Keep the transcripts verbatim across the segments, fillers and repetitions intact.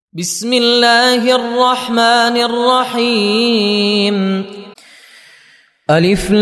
بسم الله الرحمن الرحيم. ألف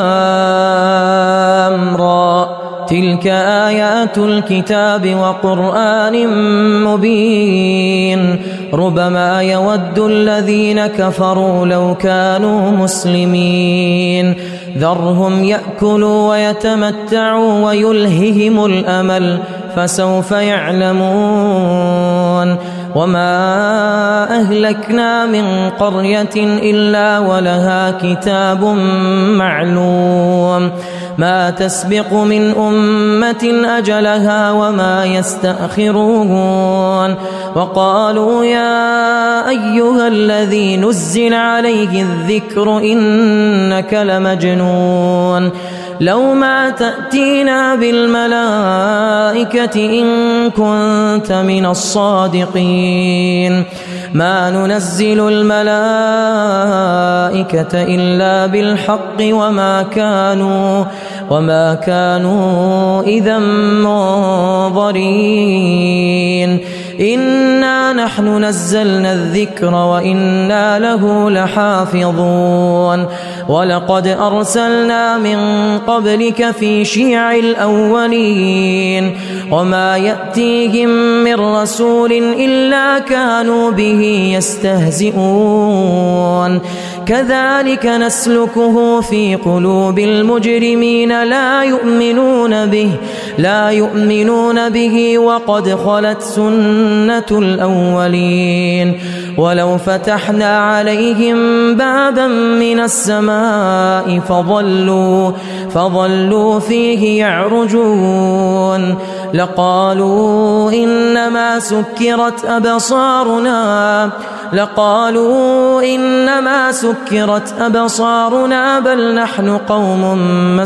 لام را، تلك آيات الكتاب وقرآن مبين. ربما يود الذين كفروا لو كانوا مسلمين. ذرهم يأكلوا ويتمتعوا ويلههم الأمل، فسوف يعلمون. وما أهلكنا من قرية إلا ولها كتاب معلوم، ما تسبق من أمة أجلها وما يستأخرون. وقالوا يا أيها الذي نزل عليه الذكر إنك لمجنون، لو ما تأتينا بالملائكة إن كنت من الصادقين. ما ننزل الملائكة إلا بالحق وما كانوا وما كانوا إذا منظرين. إنا نحن نزلنا الذكر وإنا له لحافظون. ولقد أرسلنا من قبلك في شيع الأولين، وما يأتيهم من رسول إلا كانوا به يستهزئون. كذلك نسلكه في قلوب المجرمين، لا يؤمنون به لا يؤمنون به وقد خلت سنة الأولين. ولو فتحنا عليهم بابا من السماء فظلوا فظلوا فيه يعرجون، لقالوا إنما سكرت أبصارنا لقالوا إنما سكرت أبصارنا بل نحن قوم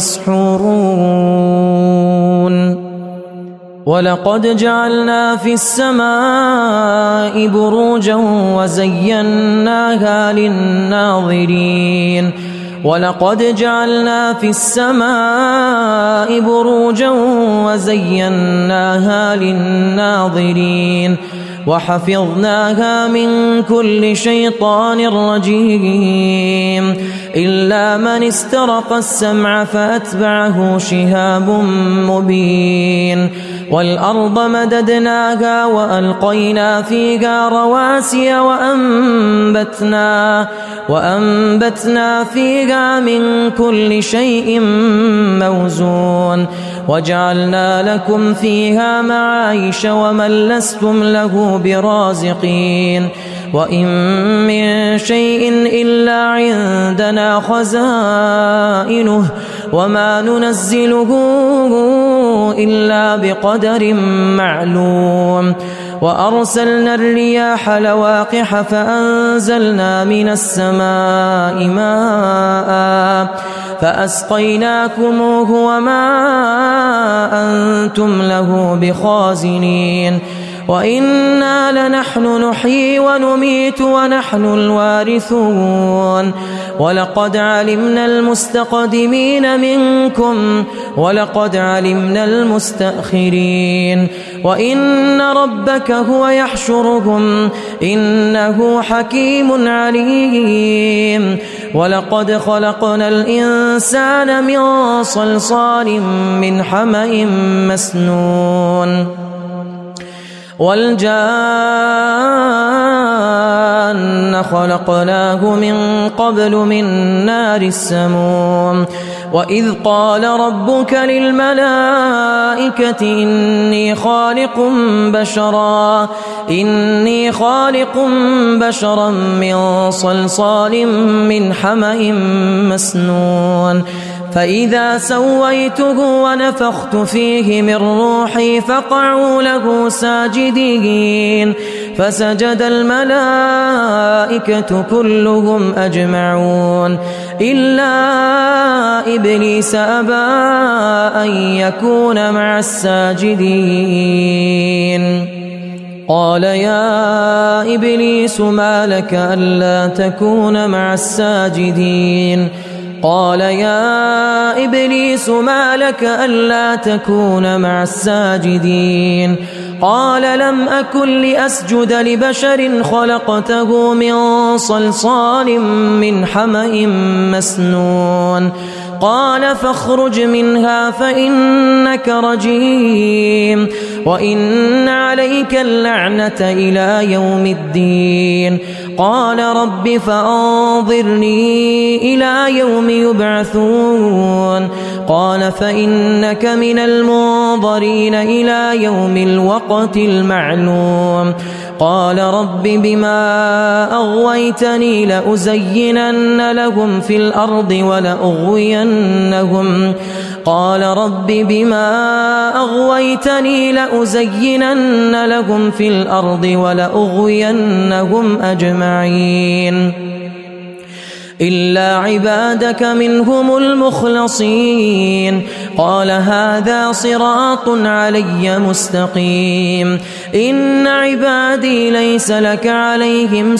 مسحورون. ولقد جعلنا في السماء بروجا وزيناها للناظرين ولقد جعلنا في السماء بروجا وزيناها للناظرين وحفظناها من كل شيطان رجيم، إلا من استرق السمع فأتبعه شهاب مبين. والأرض مددناها وألقينا فيها رواسي وأنبتنا, وأنبتنا فيها من كل شيء موزون، وجعلنا لكم فيها معايش ومن لستم له برازقين. وإن من شيء إلا عندنا خزائنه وما ننزله إلا بقدر معلوم. وأرسلنا الرياح لواقح فأنزلنا من السماء ماء فأسقيناكموه وما أنتم له بخازنين. وإنا لنحن نحيي ونميت ونحن الوارثون. ولقد علمنا المستقدمين منكم ولقد علمنا المستأخرين. وإن ربك هو يحشرهم إنه حكيم عليم. ولقد خلقنا الإنسان من صلصال من حمأ مسنون. والجان خلقناه من قبل من نار السموم. وإذ قال ربك للملائكة إني خالق بشرا إني خالق بشرا من صلصال من حمأ مسنون. فإذا سويته ونفخت فيه من روحي فقعوا له ساجدين، فسجد الملائكة كلهم أجمعون إلا إبليس أبى أن يكون مع الساجدين. قال يا إبليس ما لك ألا تكون مع الساجدين قال يا إبليس ما لك ألا تكون مع الساجدين قال لم أكن لأسجد لبشر خلقته من صلصال من حمأ مسنون قال فاخرج منها فإنك رجيم وإن عليك اللعنة إلى يوم الدين قال رب فأنظرني إلى يوم يبعثون قال فإنك من المنظرين إلى يوم الوقت المعلوم قال رب بما أغويتني لأزينن لهم في الأرض ولأغوينهم قال رب بما أغويتني لأزينن لهم في الأرض ولأغوينهم أجمعين إلا عبادك منهم المخلصين قال هذا صراط علي مستقيم إن عبادي ليس لك عليهم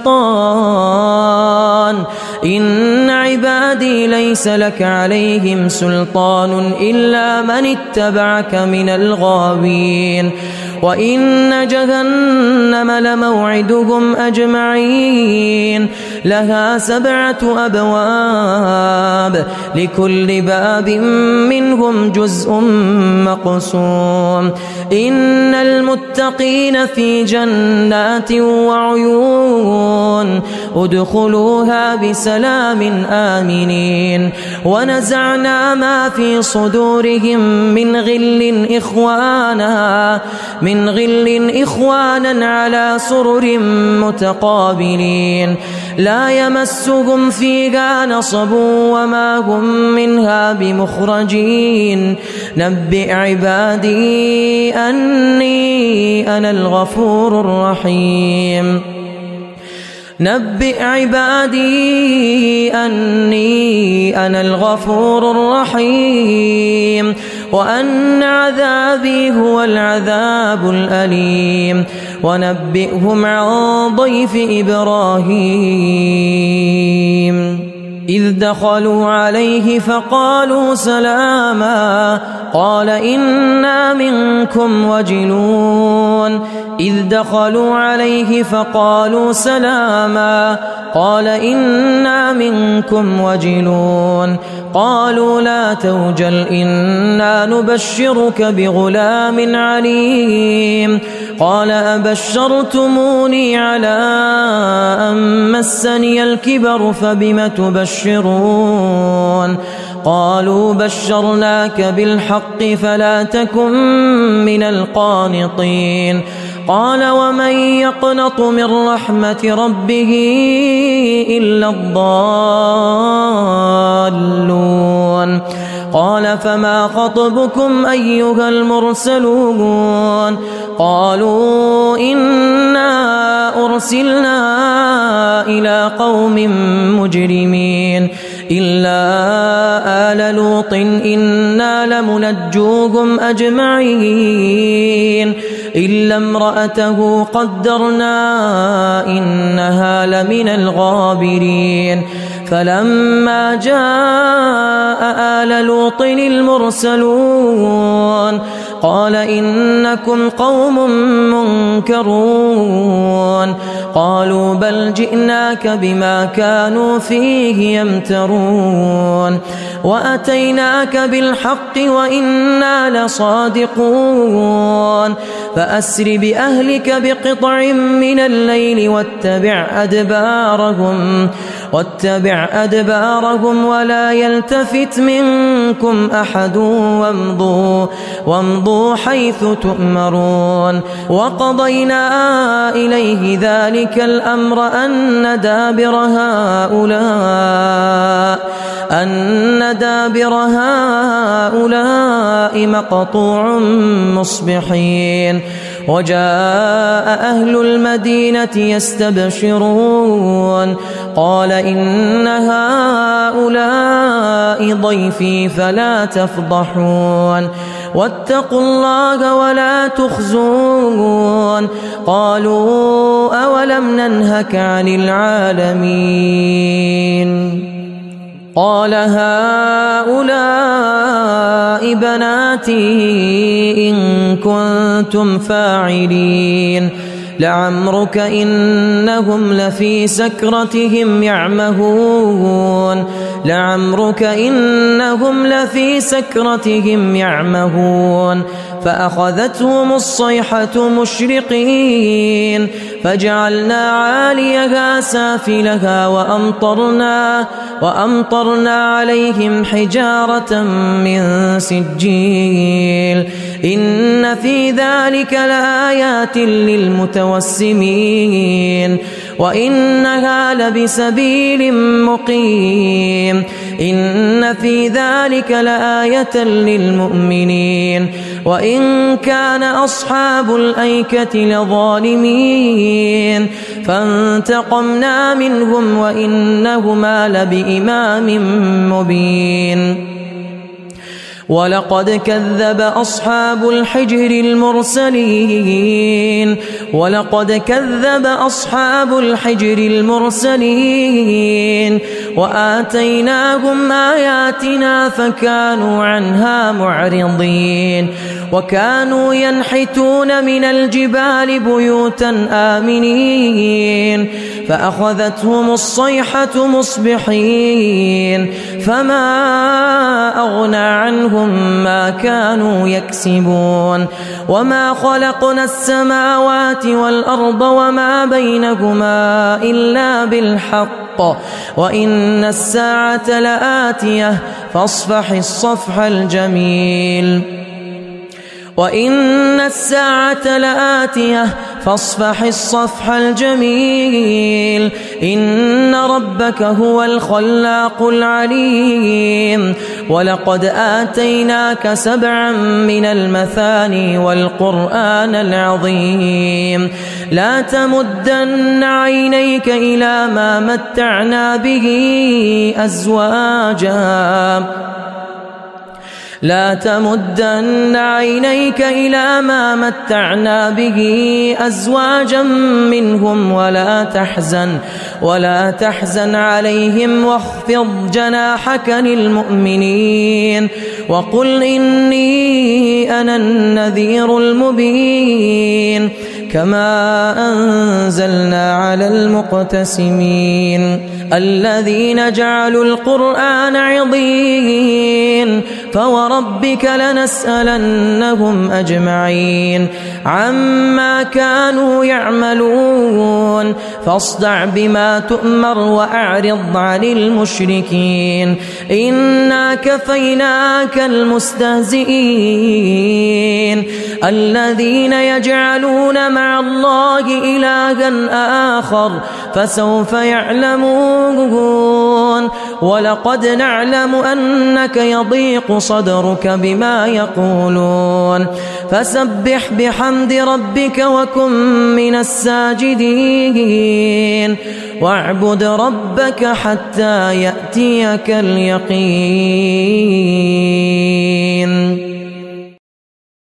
سلطان إن عبادي ليس لك عليهم سلطان إلا من اتبعك من الغاوين وإن جهنم لموعدهم أجمعين لها سبعة أبواب لكل باب منهم جزء مقسوم إن المتقين في جنات وعيون ادخلوها بسلام آمنين ونزعنا ما في صدورهم من غل إخوانا من غل إخوانا على سرر متقابلين لا يمسهم فيها نصب وما هم منها بمخرجين نبئ عبادي أني أنا الغفور الرحيم نبئ عبادي أني أنا الغفور الرحيم وأن عذابي هو العذاب الأليم ونبئهم عن ضيف إبراهيم إذ دخلوا عليه فقالوا سلاما قال إنا منكم وجلون إذ دخلوا عليه فقالوا سلاما قال إنا منكم وجلون قالوا لا توجل إنا نبشرك بغلام عليم قال أبشرتموني على أن مسني الكبر فبم تبشرون قالوا بشرناك بالحق فلا تكن من القانطين قال ومن يقنط من رحمة ربه إلا الضالون قال فما خطبكم أيها المرسلون قالوا إنا أرسلنا إلى قوم مجرمين إلا آل لوط إنا لمنجوهم أجمعين إلا امرأته قدرنا إنها لمن الغابرين فلما جاء آل لوط المرسلون قال إنكم قوم منكرون قالوا بل جئناك بما كانوا فيه يمترون وأتيناك بالحق وإنا لصادقون فأسر بأهلك بقطع من الليل واتبع أدبارهم واتبع أدبارهم ولا يلتفت منكم أحد وامضوا وامضوا حيث تؤمرون وقضينا إليه ذلك الأمر أن دابر هؤلاء أن دابر هؤلاء مقطوع مصبحين وجاء أهل المدينة يستبشرون قال إن هؤلاء ضيفي فلا تفضحون واتقوا الله ولا تخزون قالوا أولم ننهك عن العالمين قال هؤلاء بناتي إن كنتم فاعلين لعمرك إنهم لفي سكرتهم يعمهون لعمرك إنهم لفي سكرتهم يعمهون فأخذتهم الصيحة مشرقين فجعلنا عاليها سافلها وأمطرنا وأمطرنا عليهم حجارة من سجيل إن في ذلك لآيات للمتوسمين وإنها لبسبيل مقيم إن في ذلك لآية للمؤمنين وإن كان أصحاب الأيكة لظالمين فانتقمنا منهم وإنهما لبإمام مبين ولقد كذب أصحاب الحجر المرسلين ولقد كذب أصحاب الحجر المرسلين وآتيناهم آياتنا فكانوا عنها معرضين وكانوا ينحتون من الجبال بيوتا آمنين فأخذتهم الصيحة مصبحين فما أغنى عنهم ما كانوا يكسبون وما خلقنا السماوات والأرض وما بينهما إلا بالحق وإن الساعة لآتية فاصفح الصفح الجميل وإن الساعة لآتية فاصفح الصفح الجميل إن ربك هو الخلاق العليم ولقد آتيناك سبعا من المثاني والقرآن العظيم لا تمدن عينيك إلى ما متعنا به أزواجا لا تمدن عينيك إلى ما متعنا به أزواجا منهم ولا تحزن ولا تحزن عليهم واخفض جناحك للمؤمنين وقل إني أنا النذير المبين كما أنزلنا على المقتسمين الذين جعلوا القرآن عضين فوربك لنسألنهم أجمعين عما كانوا يعملون فاصدع بما تؤمر وأعرض عن المشركين إنا كفيناك المستهزئين الذين يجعلون مع الله إلها آخر فسوف يعلمون ولقد نعلم أنك يضيق صدرك بما يقولون فسبح بحمد ربك وكن من الساجدين واعبد ربك حتى يأتيك اليقين.